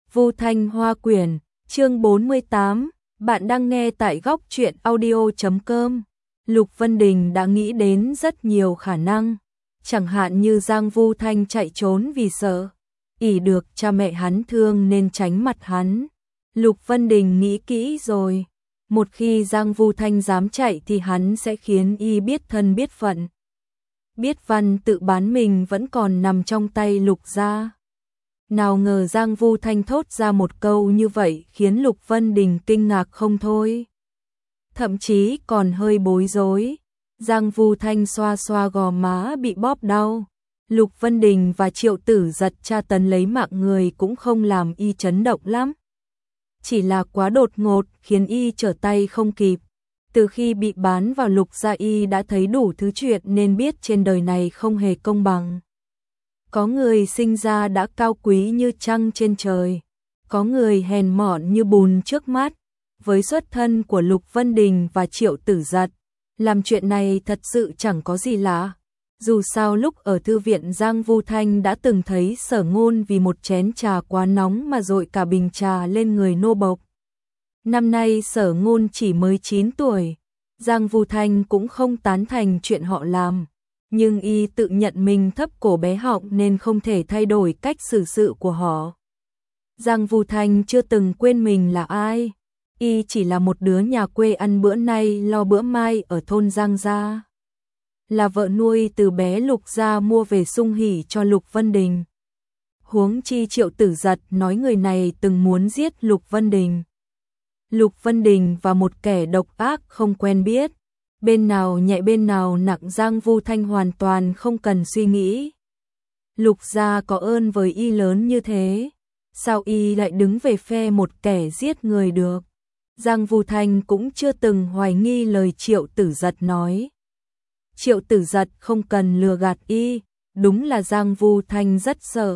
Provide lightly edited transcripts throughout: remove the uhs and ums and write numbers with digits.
Vu Thanh Hoa Quyển, chương 48, bạn đang nghe tại góc truyện audio.com. Lục Vân Đình đã nghĩ đến rất nhiều khả năng, chẳng hạn như Giang Vu Thanh chạy trốn vì sợ ỷ được cha mẹ hắn thương nên tránh mặt hắn. Lục Vân Đình nghĩ kỹ rồi, một khi Giang Vu Thanh dám chạy thì hắn sẽ khiến y biết thân biết phận. Biết văn tự bán mình vẫn còn nằm trong tay Lục gia. Nào ngờ Giang Vu Thanh thốt ra một câu như vậy khiến Lục Vân Đình kinh ngạc không thôi. Thậm chí còn hơi bối rối. Giang Vu Thanh xoa xoa gò má bị bóp đau. Lục Vân Đình và Triệu Tử Giật tra tấn lấy mạng người cũng không làm y chấn động lắm. Chỉ là quá đột ngột khiến y trở tay không kịp. Từ khi bị bán vào Lục gia y đã thấy đủ thứ chuyện nên biết trên đời này không hề công bằng. Có người sinh ra đã cao quý như trăng trên trời, có người hèn mọn như bùn trước mắt. Với xuất thân của Lục Vân Đình và Triệu Tử Giật, làm chuyện này thật sự chẳng có gì lạ. Dù sao lúc ở thư viện Giang Vu Thanh đã từng thấy Sở Ngôn vì một chén trà quá nóng mà dội cả bình trà lên người nô bộc. Năm nay Sở Ngôn chỉ mới 9 tuổi, Giang Vu Thanh cũng không tán thành chuyện họ làm. Nhưng y tự nhận mình thấp cổ bé họng nên không thể thay đổi cách xử sự của họ. Giang Vu Thanh chưa từng quên mình là ai. Y chỉ là một đứa nhà quê ăn bữa nay lo bữa mai ở thôn Giang gia. Là vợ nuôi từ bé Lục gia mua về sung hỉ cho Lục Vân Đình. Huống chi Triệu Tử Giật nói người này từng muốn giết Lục Vân Đình. Lục Vân Đình và một kẻ độc ác không quen biết. Bên nào nhẹ bên nào nặng, Giang Vu Thanh hoàn toàn không cần suy nghĩ. Lục gia có ơn với y lớn như thế, sao y lại đứng về phe một kẻ giết người được? Giang Vu Thanh cũng chưa từng hoài nghi lời Triệu Tử Giật nói. Triệu Tử Giật không cần lừa gạt y, đúng là Giang Vu Thanh rất sợ.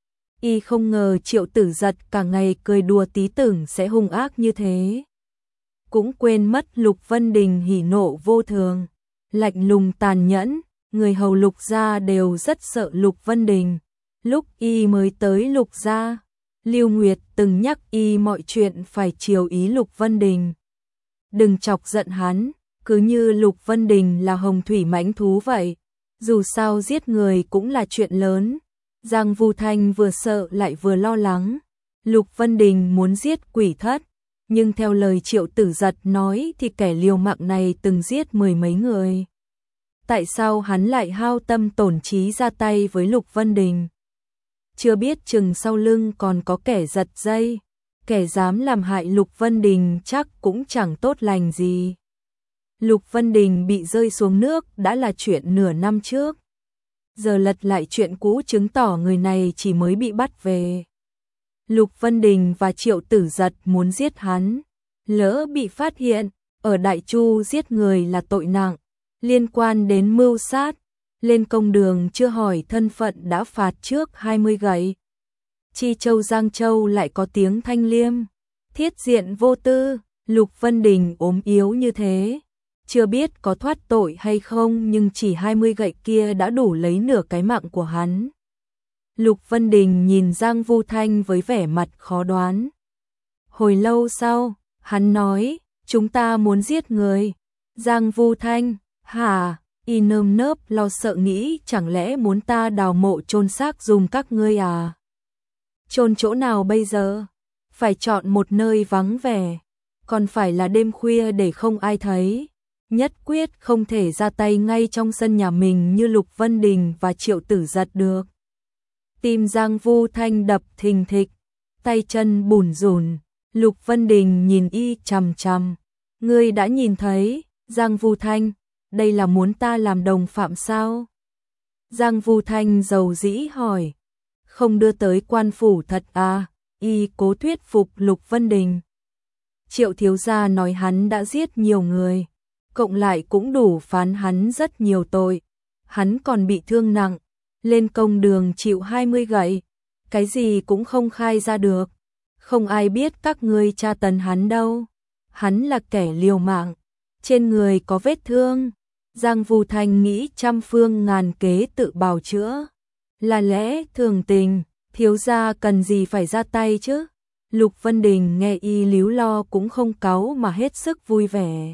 Y không ngờ Triệu Tử Giật cả ngày cười đùa tí tưởng sẽ hung ác như thế. Cũng quên mất Lục Vân Đình hỉ nộ vô thường, lạnh lùng tàn nhẫn, người hầu Lục gia đều rất sợ Lục Vân Đình. Lúc y mới tới Lục gia, Lưu Nguyệt từng nhắc y mọi chuyện phải chiều ý Lục Vân Đình. Đừng chọc giận hắn, cứ như Lục Vân Đình là hồng thủy mãnh thú vậy, dù sao giết người cũng là chuyện lớn. Giang Vu Thanh vừa sợ lại vừa lo lắng. Lục Vân Đình muốn giết Quỷ Thất, nhưng theo lời Triệu Tử Giật nói thì kẻ liều mạng này từng giết mười mấy người. Tại sao hắn lại hao tâm tổn trí ra tay với Lục Vân Đình? Chưa biết chừng sau lưng còn có kẻ giật dây, kẻ dám làm hại Lục Vân Đình chắc cũng chẳng tốt lành gì. Lục Vân Đình bị rơi xuống nước đã là chuyện nửa năm trước. Giờ lật lại chuyện cũ chứng tỏ người này chỉ mới bị bắt về. Lục Vân Đình và Triệu Tử Giật muốn giết hắn, lỡ bị phát hiện, ở Đại Chu giết người là tội nặng, liên quan đến mưu sát, lên công đường chưa hỏi thân phận đã phạt trước 20 gậy. Chi Châu Giang Châu lại có tiếng thanh liêm, thiết diện vô tư. Lục Vân Đình ốm yếu như thế, chưa biết có thoát tội hay không, nhưng chỉ 20 gậy kia đã đủ lấy nửa cái mạng của hắn. Lục Vân Đình nhìn Giang Vu Thanh với vẻ mặt khó đoán. Hồi lâu sau, hắn nói, chúng ta muốn giết người. Giang Vu Thanh, hả? Y nơm nớp lo sợ nghĩ chẳng lẽ muốn ta đào mộ chôn xác dùng các ngươi à? Chôn chỗ nào bây giờ? Phải chọn một nơi vắng vẻ, còn phải là đêm khuya để không ai thấy. Nhất quyết không thể ra tay ngay trong sân nhà mình như Lục Vân Đình và Triệu Tử Giật được. Tim Giang Vu Thanh đập thình thịch, tay chân bủn rủn. Lục Vân Đình nhìn y chằm chằm. Ngươi đã nhìn thấy, Giang Vu Thanh, đây là muốn ta làm đồng phạm sao? Giang Vu Thanh dầu dĩ hỏi. Không đưa tới quan phủ thật à? Y cố thuyết phục Lục Vân Đình. Triệu thiếu gia nói hắn đã giết nhiều người, cộng lại cũng đủ phán hắn rất nhiều tội. Hắn còn bị thương nặng, lên công đường chịu 20 gậy, cái gì cũng không khai ra được. Không ai biết các ngươi tra tấn hắn đâu. Hắn là kẻ liều mạng, trên người có vết thương. Giang Vu Thanh nghĩ trăm phương ngàn kế tự bào chữa, là lẽ thường tình, thiếu gia cần gì phải ra tay chứ? Lục Vân Đình nghe y líu lo cũng không cáu mà hết sức vui vẻ.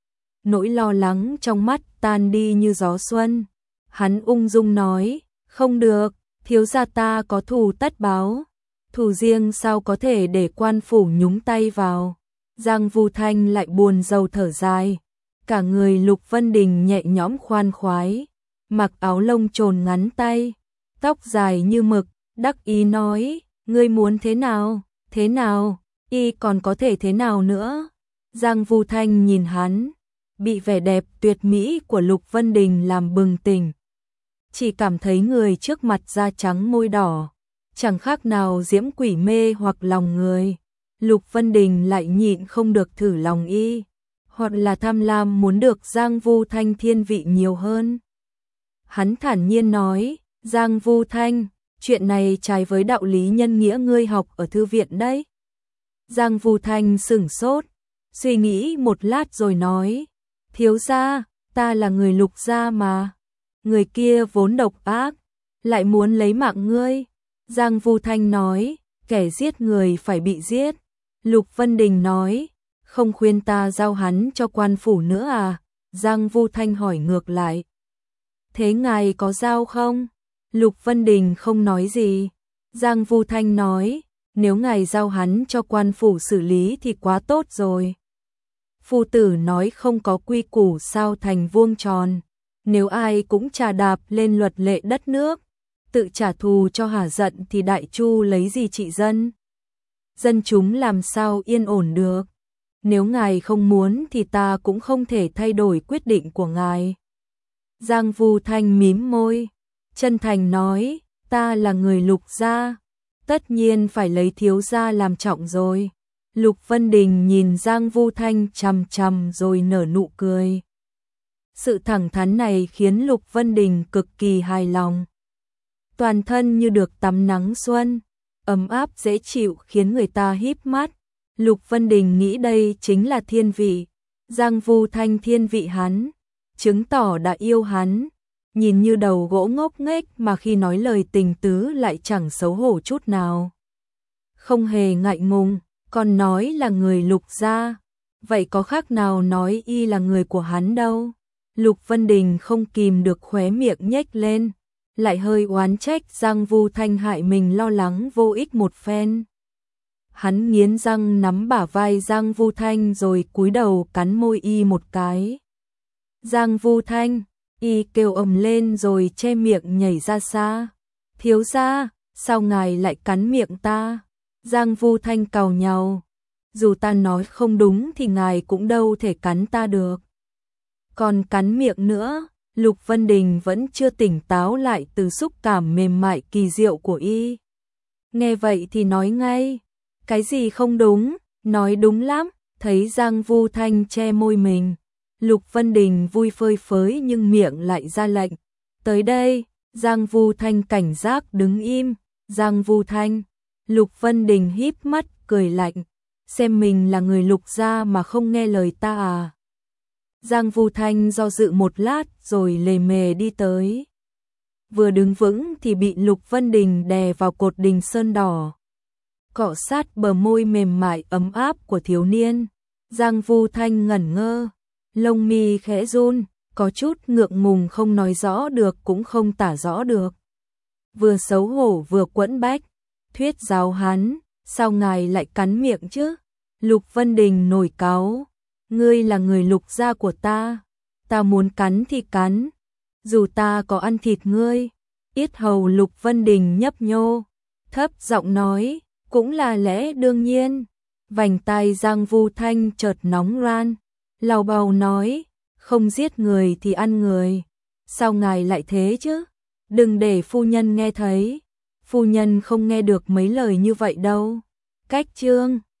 Nỗi lo lắng trong mắt tan đi như gió xuân. Hắn ung dung nói, không được, thiếu gia ta có thù tất báo. Thù riêng sao có thể để quan phủ nhúng tay vào. Giang Vu Thanh lại buồn rầu thở dài. Cả người Lục Vân Đình nhẹ nhõm khoan khoái, mặc áo lông trồn ngắn tay, tóc dài như mực, đắc ý nói, ngươi muốn thế nào, thế nào, y còn có thể thế nào nữa. Giang Vu Thanh nhìn hắn, bị vẻ đẹp tuyệt mỹ của Lục Vân Đình làm bừng tỉnh. Chỉ cảm thấy người trước mặt da trắng môi đỏ, chẳng khác nào diễm quỷ mê hoặc lòng người. Lục Vân Đình lại nhịn không được thử lòng y, hoặc là tham lam muốn được Giang Vu Thanh thiên vị nhiều hơn. Hắn thản nhiên nói, Giang Vu Thanh, chuyện này trái với đạo lý nhân nghĩa ngươi học ở thư viện đấy. Giang Vu Thanh sửng sốt, suy nghĩ một lát rồi nói, thiếu gia, ta là người Lục gia mà. Người kia vốn độc ác, lại muốn lấy mạng ngươi. Giang Vu Thanh nói, kẻ giết người phải bị giết. Lục Vân Đình nói, không khuyên ta giao hắn cho quan phủ nữa à? Giang Vu Thanh hỏi ngược lại. Thế ngài có giao không? Lục Vân Đình không nói gì. Giang Vu Thanh nói, nếu ngài giao hắn cho quan phủ xử lý thì quá tốt rồi. Phu tử nói không có quy củ sao thành vuông tròn. Nếu ai cũng trà đạp lên luật lệ đất nước, tự trả thù cho hả giận thì Đại Chu lấy gì trị dân? Dân chúng làm sao yên ổn được? Nếu ngài không muốn thì ta cũng không thể thay đổi quyết định của ngài. Giang Vu Thanh mím môi, chân thành nói, ta là người Lục gia, tất nhiên phải lấy thiếu gia làm trọng rồi. Lục Vân Đình nhìn Giang Vu Thanh chằm chằm rồi nở nụ cười. Sự thẳng thắn này khiến Lục Vân Đình cực kỳ hài lòng. Toàn thân như được tắm nắng xuân, ấm áp dễ chịu khiến người ta híp mắt. Lục Vân Đình nghĩ đây chính là thiên vị. Giang Vu Thanh thiên vị hắn, chứng tỏ đã yêu hắn. Nhìn như đầu gỗ ngốc nghếch mà khi nói lời tình tứ lại chẳng xấu hổ chút nào. Không hề ngại ngùng, còn nói là người Lục gia. Vậy có khác nào nói y là người của hắn đâu. Lục Vân Đình không kìm được khóe miệng nhếch lên, lại hơi oán trách Giang Vu Thanh hại mình lo lắng vô ích một phen. Hắn nghiến răng nắm bả vai Giang Vu Thanh rồi cúi đầu cắn môi y một cái. Giang Vu Thanh, y kêu ầm lên rồi che miệng nhảy ra xa. Thiếu gia, sao ngài lại cắn miệng ta? Giang Vu Thanh càu nhàu. Dù ta nói không đúng thì ngài cũng đâu thể cắn ta được. Còn cắn miệng nữa, Lục Vân Đình vẫn chưa tỉnh táo lại từ xúc cảm mềm mại kỳ diệu của y. Nghe vậy thì nói ngay, cái gì không đúng, nói đúng lắm. Thấy Giang Vu Thanh che môi mình, Lục Vân Đình vui phơi phới nhưng miệng lại ra lệnh. Tới đây, Giang Vu Thanh cảnh giác đứng im. Giang Vu Thanh, Lục Vân Đình híp mắt cười lạnh, xem mình là người Lục gia mà không nghe lời ta à? Giang Vu Thanh do dự một lát rồi lề mề đi tới. Vừa đứng vững thì bị Lục Vân Đình đè vào cột đình sơn đỏ. Cọ sát bờ môi mềm mại ấm áp của thiếu niên. Giang Vu Thanh ngẩn ngơ, lông mi khẽ run, có chút ngượng ngùng không nói rõ được cũng không tả rõ được. Vừa xấu hổ vừa quẫn bách, thuyết giáo hắn, sao ngài lại cắn miệng chứ? Lục Vân Đình nổi cáu, ngươi là người Lục gia của ta muốn cắn thì cắn, dù ta có ăn thịt ngươi. Yết hầu Lục Vân Đình nhấp nhô, thấp giọng nói, cũng là lẽ đương nhiên. Vành tai Giang Vu Thanh chợt nóng ran, lào bào nói, không giết người thì ăn người. Sao ngài lại thế chứ? Đừng để phu nhân nghe thấy. Phu nhân không nghe được mấy lời như vậy đâu. Cách chương